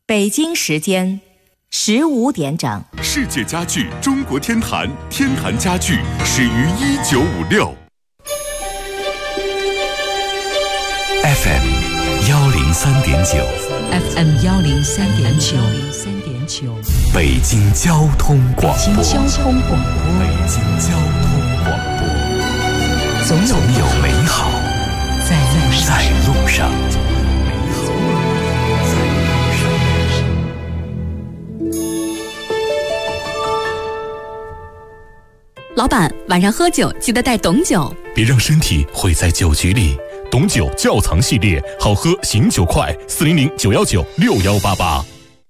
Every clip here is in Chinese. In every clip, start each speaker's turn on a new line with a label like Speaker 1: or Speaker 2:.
Speaker 1: 北京时间15点整。
Speaker 2: 世界家具中国天坛，天坛家具始于1956。FM 103.9
Speaker 3: FM 103.9，
Speaker 2: 北京交通广播。
Speaker 3: 北京交通广播，总有美好在路上。
Speaker 4: 老板，晚上喝酒记得带董酒，
Speaker 2: 别让身体毁在酒局里。董酒窖藏系列，好喝醒酒快，400 919 6188。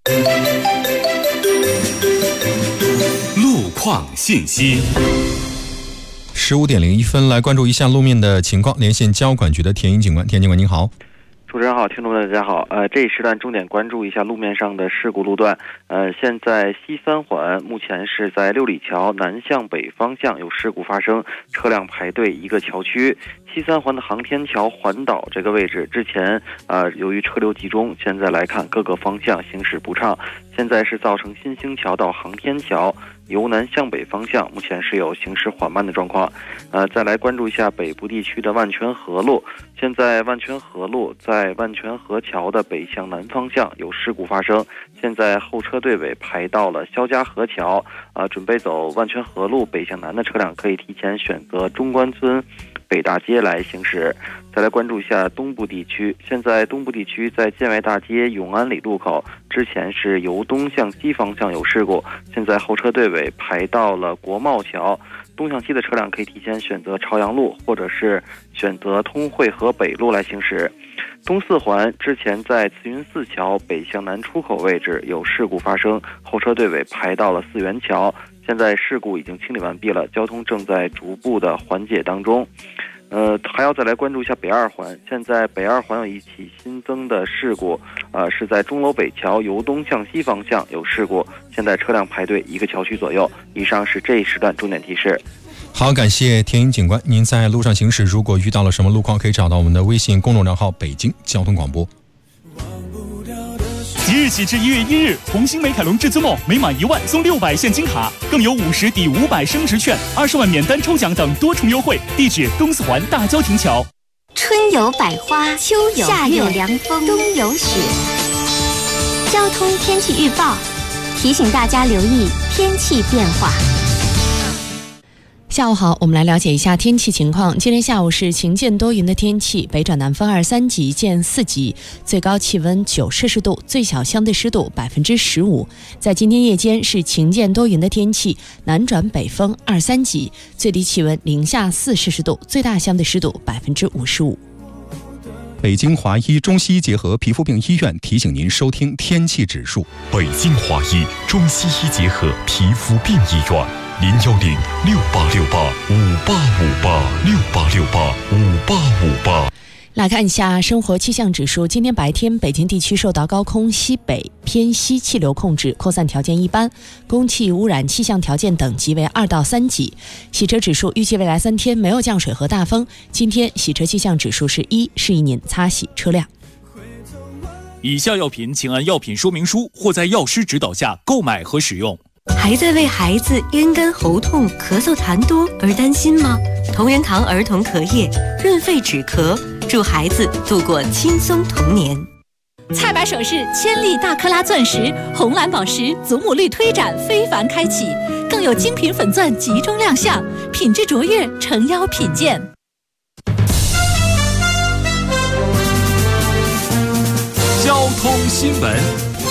Speaker 2: 路况信息。
Speaker 5: 15点01分，来关注一下路面的情况，连线交管局的田英警官。田警官您好。
Speaker 6: 主持人好，听众们大家好。这一时段重点关注一下路面上的事故路段。现在西三环目前是在六里桥南向北方向有事故发生，车辆排队一个桥区。西三环的航天桥环岛这个位置，之前由于车流集中，现在来看各个方向行驶不畅。现在是造成新兴桥到航天桥由南向北方向目前是有行驶缓慢的状况。再来关注一下北部地区的万泉河路，现在万泉河路在万泉河桥的北向南方向有事故发生，现在后车队尾排到了肖家河桥，准备走万泉河路北向南的车辆可以提前选择中关村北大街来行驶。再来关注一下东部地区，现在东部地区在建外大街永安里路口之前是由东向西方向有事故，现在后车队尾排到了国贸桥，东向西的车辆可以提前选择朝阳路或者是选择通惠河北路来行驶。东四环之前在慈云寺桥北向南出口位置有事故发生，后车队尾排到了四元桥，现在事故已经清理完毕了，交通正在逐步的缓解当中。还要再来关注一下北二环，现在北二环有一起新增的事故，是在钟楼北桥由东向西方向有事故，现在车辆排队一个桥区左右。以上是这一时段重点提示。
Speaker 5: 好，感谢田英警官。您在路上行驶，如果遇到了什么路况，可以找到我们的微信公众账号北京交通广播。
Speaker 7: 即日起至1月1日，红星美凯龙至尊梦每满1万送600现金卡，更有50抵500升值券、20万免单抽奖等多重优惠。地址东四环大郊亭桥。
Speaker 8: 春有百花，秋有夏有凉风，冬有雪。交通天气预报提醒大家留意天气变化。
Speaker 4: 下午好，我们来了解一下天气情况。今天下午是晴间多云的天气，北转南风2、3级见4级，最高气温9摄氏度，最小相对湿度15%。在今天夜间是晴间多云的天气，南转北风2、3级，最低气温零下4摄氏度，最大相对湿度55%。
Speaker 5: 北京华医中西医结合皮肤病医院提醒您收听天气指数。
Speaker 2: 北京华医中西医结合皮肤病医院，0106868585858，68685858。
Speaker 4: 来看一下生活气象指数。今天白天，北京地区受到高空西北偏西气流控制，扩散条件一般，空气污染气象条件等级为2到3级。洗车指数预计未来3天没有降水和大风。今天洗车气象指数是1，示意您擦洗车辆。
Speaker 7: 以下药品请按药品说明书或在药师指导下购买和使用。
Speaker 9: 还在为孩子咽干喉痛、咳嗽痰多而担心吗？同仁堂儿童咳液润肺止咳，祝孩子度过轻松童年。
Speaker 10: 菜百首饰千粒大克拉钻石、红蓝宝石祖母绿推展非凡开启，更有精品粉钻集中亮相，品质卓越，诚邀品鉴。
Speaker 7: 交通新闻。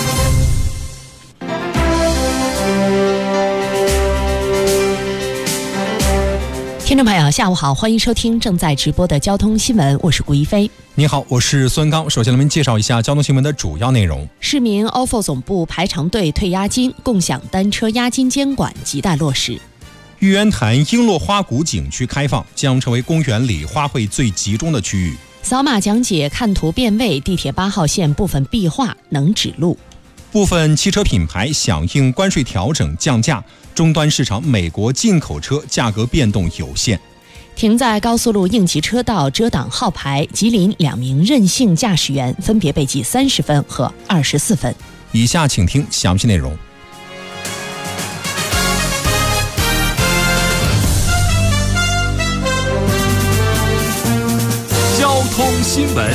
Speaker 4: 听众朋友下午好，欢迎收听正在直播的交通新闻，我是顾一飞。
Speaker 5: 你好，我是孙刚。首先来介绍一下交通新闻的主要内容。
Speaker 4: 市民 ofo 总部排长队退押金，共享单车押金监管亟待落实。
Speaker 5: 玉渊潭璎珞花谷景区开放，将成为公园里花卉最集中的区域。
Speaker 4: 扫码讲解看图变位，地铁8号线部分壁画能指路。
Speaker 5: 部分汽车品牌响应关税调整降价，终端市场美国进口车价格变动有限。
Speaker 4: 停在高速路应急车道遮挡号牌，吉林2名任性驾驶员分别被记30分和24分。
Speaker 5: 以下请听详细内容。
Speaker 2: 交通新闻。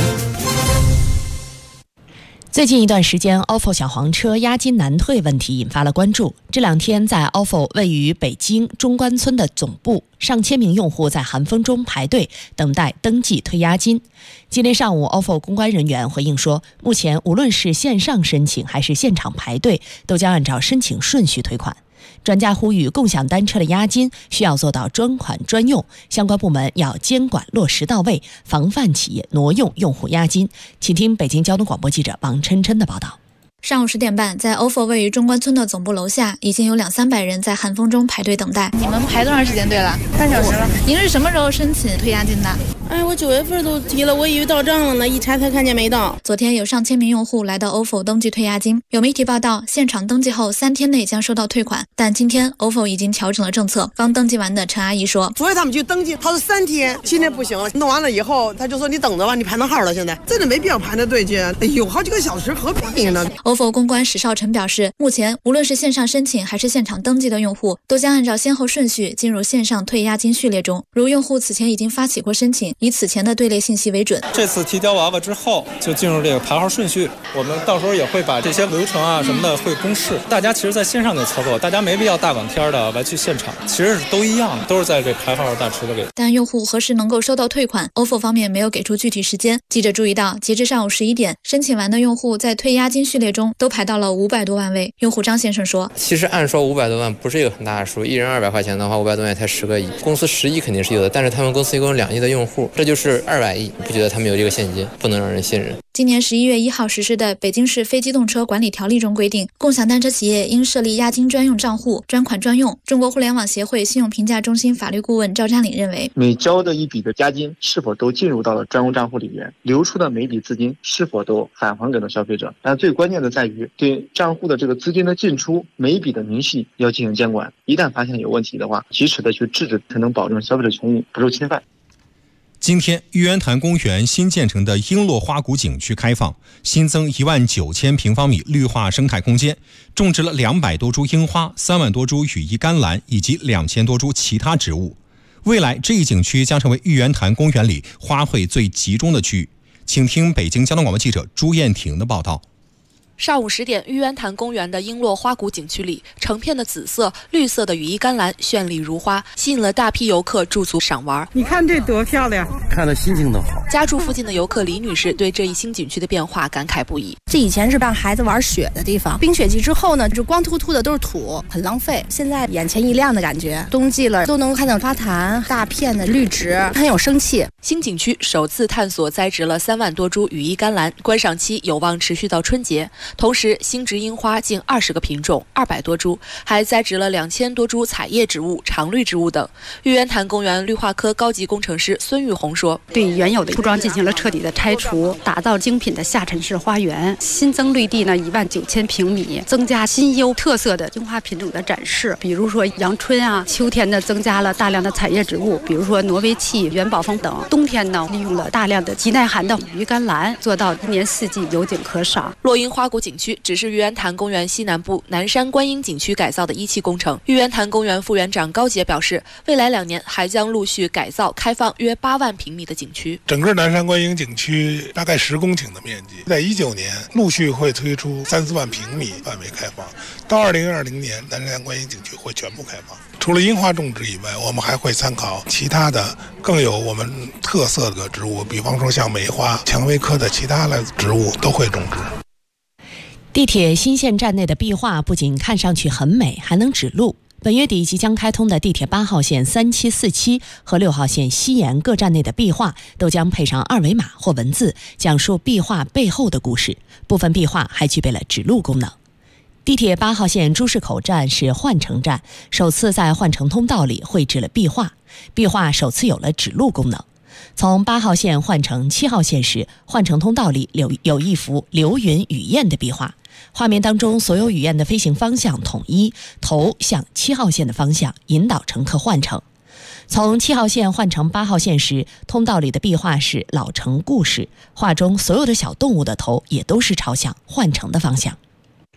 Speaker 4: 最近一段时间 ofo 小黄车押金难退问题引发了关注。这两天在 ofo 位于北京中关村的总部，上千名用户在寒风中排队等待登记退押金。今天上午 ofo 公关人员回应说，目前无论是线上申请还是现场排队，都将按照申请顺序退款。专家呼吁，共享单车的押金需要做到专款专用，相关部门要监管落实到位，防范企业挪用用户押金。请听北京交通广播记者王琛琛的报道。
Speaker 11: 上午10点半，在 ofo 位于中关村的总部楼下，已经有200-300人在寒风中排队等待。
Speaker 12: 你们排多长时间队了？3小时了。您是什么时候申请退押金的？
Speaker 13: 我9月份都提了，我以为到账了呢，一查才看见没到。
Speaker 11: 昨天有上千名用户来到 ofo 登记退押金，有媒体报道，现场登记后3天内将收到退款。但今天 ofo 已经调整了政策。刚登记完的陈阿姨说，
Speaker 14: 昨天他们去登记，他是3天，今天不行了，弄完了以后，他就说你等着吧，你排上号了，现在真的没必要排那队去，有好几个小时，何必呢
Speaker 11: ？ofo 公关史少成表示，目前无论是线上申请还是现场登记的用户，都将按照先后顺序进入线上退押金序列中。如用户此前已经发起过申请，以此前的队列信息为准。
Speaker 15: 这次提交娃娃之后，就进入这个排号顺序。我们到时候也会把这些流程啊什么的会公示。大家其实在线上给操作，大家没必要大冷天的来去现场，其实都一样，都是在这排号大池子里。
Speaker 11: 但用户何时能够收到退款 ，ofo 方面没有给出具体时间。记者注意到，截至上午11点，申请完的用户在退押金序列中都排到了500多万位。用户张先生说，
Speaker 16: 其实按说500多万不是一个很大的数，一人200块钱的话，500多万也才10个亿。公司10亿肯定是有的，但是他们公司一共2亿的用户，这就是200亿，不觉得他们有这个现金，不能让人信任。
Speaker 11: 今年11月1号实施的《北京市非机动车管理条例》中规定，共享单车企业应设立押金专用账户，专款专用。中国互联网协会信用评价中心法律顾问赵占领认为，
Speaker 17: 每交的一笔的押金是否都进入到了专用账户里面，流出的每笔资金是否都返还给了消费者。但最关键的在于对账户的这个资金的进出每一笔的明细要进行监管，一旦发现有问题的话，及时的去制止，才能保证消费者权益不受侵犯。
Speaker 5: 今天，玉渊潭公园新建成的璎珞花谷景区开放，新增19000平方米绿化生态空间，种植了200多株樱花、3万多株羽衣甘蓝以及2000多株其他植物。未来，这一景区将成为玉渊潭公园里花卉最集中的区域。请听北京交通广播记者朱艳婷的报道。
Speaker 18: 上午10点，玉渊潭公园的璎珞花谷景区里，成片的紫色、绿色的羽衣甘蓝绚丽如花，吸引了大批游客驻足赏玩。
Speaker 14: 你看这多漂亮，
Speaker 19: 看着心情都好。
Speaker 18: 家住附近的游客李女士对这一新景区的变化感慨不已。
Speaker 20: 这以前是让孩子玩雪的地方，冰雪季之后呢，就光秃秃的都是土，很浪费。现在眼前一亮的感觉，冬季了都能看到花坛，大片的绿植，很有生气。
Speaker 18: 新景区首次探索栽植了3万多株羽衣甘蓝，观赏期有望持续到春节。同时，新植樱花近20个品种，200多株，还栽植了2000多株彩叶植物、常绿植物等。玉渊潭公园绿化科高级工程师孙玉红说：“
Speaker 21: 对原有的铺装进行了彻底的拆除，打造精品的下沉式花园，新增绿地呢19000平米，增加新优特色的樱花品种的展示，比如说阳春啊，秋天呢增加了大量的彩叶植物，比如说挪威楔、元宝枫等。冬天呢，利用了大量的极耐寒的羽衣甘蓝，做到一年4季有景可赏。”
Speaker 18: 落樱花谷景区只是玉渊潭公园西南部南山观音景区改造的1期工程。玉渊潭公园副园长高杰表示，未来2年还将陆续改造开放约8万平米的景区。
Speaker 22: 整个南山观音景区大概10公顷的面积，在19年陆续会推出3-4万平米范围开放，到2020年南山观音景区会全部开放。除了樱花种植以外，我们还会参考其他的更有我们特色的植物，比方说像梅花、蔷薇科的其他的植物都会种植。
Speaker 4: 地铁新线站内的壁画不仅看上去很美，还能指路。本月底即将开通的地铁8号线3期、4期和6号线西延各站内的壁画都将配上2维码或文字，讲述壁画背后的故事。部分壁画还具备了指路功能。地铁8号线朱市口站是换乘站，首次在换乘通道里绘制了壁画，壁画首次有了指路功能。从8号线换乘7号线时，换乘通道里有一幅流云雨燕的壁画，画面当中所有雨燕的飞行方向统一，头向7号线的方向，引导乘客换乘。从7号线换乘8号线时，通道里的壁画是老城故事，画中所有的小动物的头也都是朝向换乘的方向。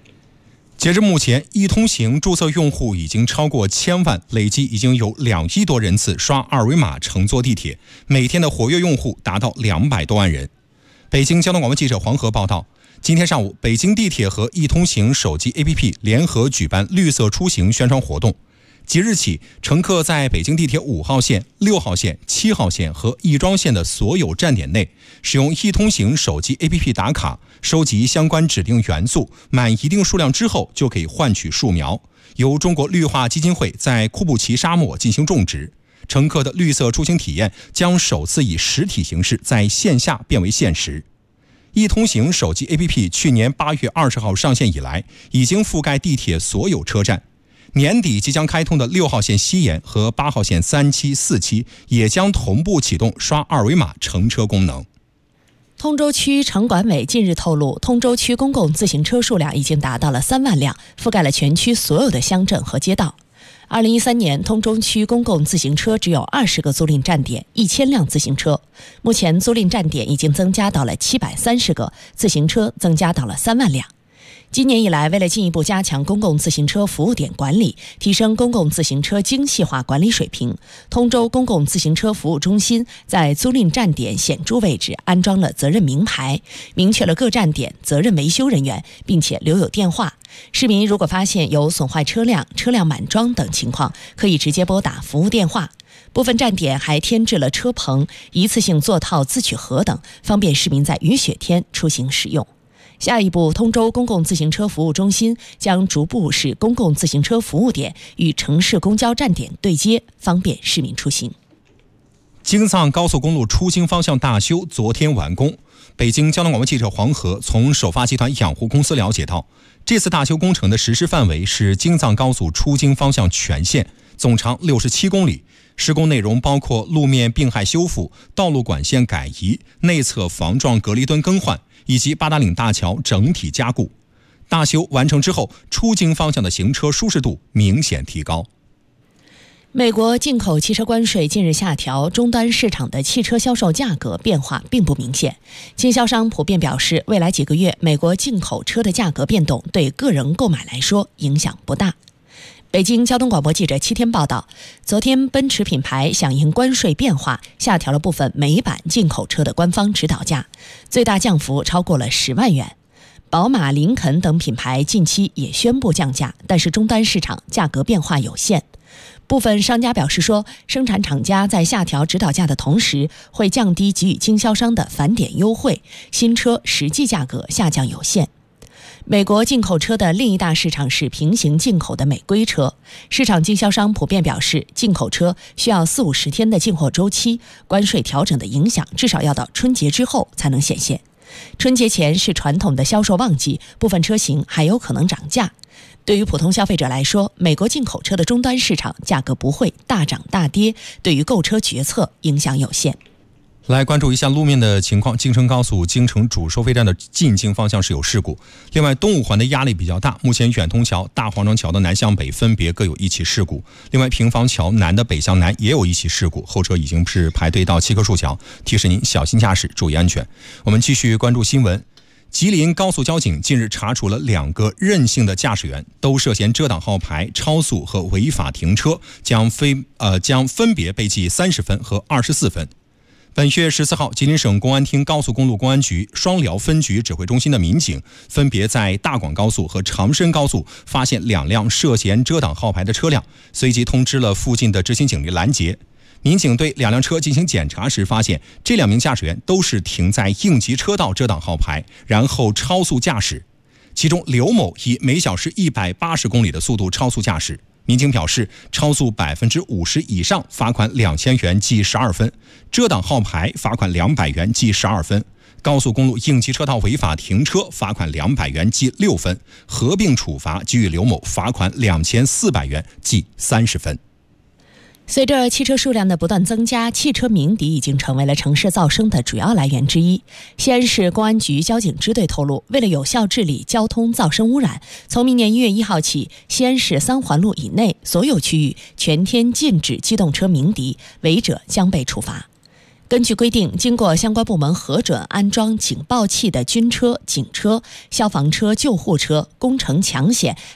Speaker 5: 截至目前，易通行注册用户已经超过1000万，累计已经有2亿多人次刷二维码乘坐地铁，每天的活跃用户达到200多万人。北京交通广播记者黄河报道，今天上午，北京地铁和易通行手机 APP 联合举办绿色出行宣传活动。即日起，乘客在北京地铁5号线、6号线、7号线和亦庄线的所有站点内，使用易通行手机 APP 打卡，收集相关指定元素，满一定数量之后就可以换取树苗，由中国绿化基金会在库布齐沙漠进行种植。乘客的绿色出行体验将首次以实体形式在线下变为现实。易通行手机 APP 去年8月20号上线以来，已经覆盖地铁所有车站。年底即将开通的6号线西延和8号线3期、4期也将同步启动刷二维码乘车功能。
Speaker 4: 通州区城管委近日透露，通州区公共自行车数量已经达到了3万辆，覆盖了全区所有的乡镇和街道。2013年，通州区公共自行车只有20个租赁站点，1000辆自行车。目前，租赁站点已经增加到了730个，自行车增加到了3万辆。今年以来，为了进一步加强公共自行车服务点管理，提升公共自行车精细化管理水平，通州公共自行车服务中心在租赁站点显著位置安装了责任名牌，明确了各站点责任维修人员，并且留有电话。市民如果发现有损坏车辆、车辆满装等情况，可以直接拨打服务电话。部分站点还添置了车棚、一次性座套自取盒等，方便市民在雨雪天出行使用。下一步，通州公共自行车服务中心将逐步使公共自行车服务点与城市公交站点对接，方便市民出行。
Speaker 5: 京藏高速公路出京方向大修昨天完工。北京交通广播记者黄河从首发集团养护公司了解到，这次大修工程的实施范围是京藏高速出京方向全线，总长67公里。施工内容包括路面并害修复、道路管线改移、内侧防撞隔离墩更换，以及八达岭大桥整体加固。大修完成之后，出京方向的行车舒适度明显提高。
Speaker 4: 美国进口汽车关税近日下调，终端市场的汽车销售价格变化并不明显。经销商普遍表示，未来几个月美国进口车的价格变动对个人购买来说影响不大。北京交通广播记者7天报道，昨天奔驰品牌响应关税变化，下调了部分美版进口车的官方指导价，最大降幅超过了10万元。宝马、林肯等品牌近期也宣布降价，但是终端市场价格变化有限。部分商家表示说，生产厂家在下调指导价的同时，会降低给予经销商的返点优惠，新车实际价格下降有限。美国进口车的另一大市场是平行进口的美规车，市场经销商普遍表示，进口车需要40-50天的进货周期，关税调整的影响至少要到春节之后才能显现。春节前是传统的销售旺季，部分车型还有可能涨价。对于普通消费者来说，美国进口车的终端市场价格不会大涨大跌，对于购车决策影响有限。
Speaker 5: 来关注一下路面的情况，京承高速京承主收费站的进京方向是有事故。另外，东五环的压力比较大，目前远通桥、大黄庄桥的南向北分别各有1起事故。另外，平房桥南的北向南也有1起事故，后车已经是排队到7棵树桥，提示您小心驾驶，注意安全。我们继续关注新闻。吉林高速交警近日查处了2个任性的驾驶员，都涉嫌遮挡号牌、超速和违法停车，将分别被记30分和24分。本月14号，吉林省公安厅高速公路公安局双辽分局指挥中心的民警分别在大广高速和长深高速发现2辆涉嫌遮挡号牌的车辆，随即通知了附近的执勤警力拦截。民警对2辆车进行检查时发现，这2名驾驶员都是停在应急车道遮挡号牌，然后超速驾驶。其中刘某以每小时180公里的速度超速驾驶。民警表示，超速50%以上罚款2000元记12分，遮挡号牌罚款200元记12分，高速公路应急车道违法停车罚款200元记6分，合并处罚给予刘某罚款2400元记30分。
Speaker 4: 随着汽车数量的不断增加，汽车鸣笛已经成为了城市噪声的主要来源之一。西安市公安局交警支队透露，为了有效治理交通噪声污染，从明年1月1号起，西安市3环路以内所有区域全天禁止机动车鸣笛，违者将被处罚。根据规定，经过相关部门核准安装警报器的军车、警车、消防车、救护车、工程抢险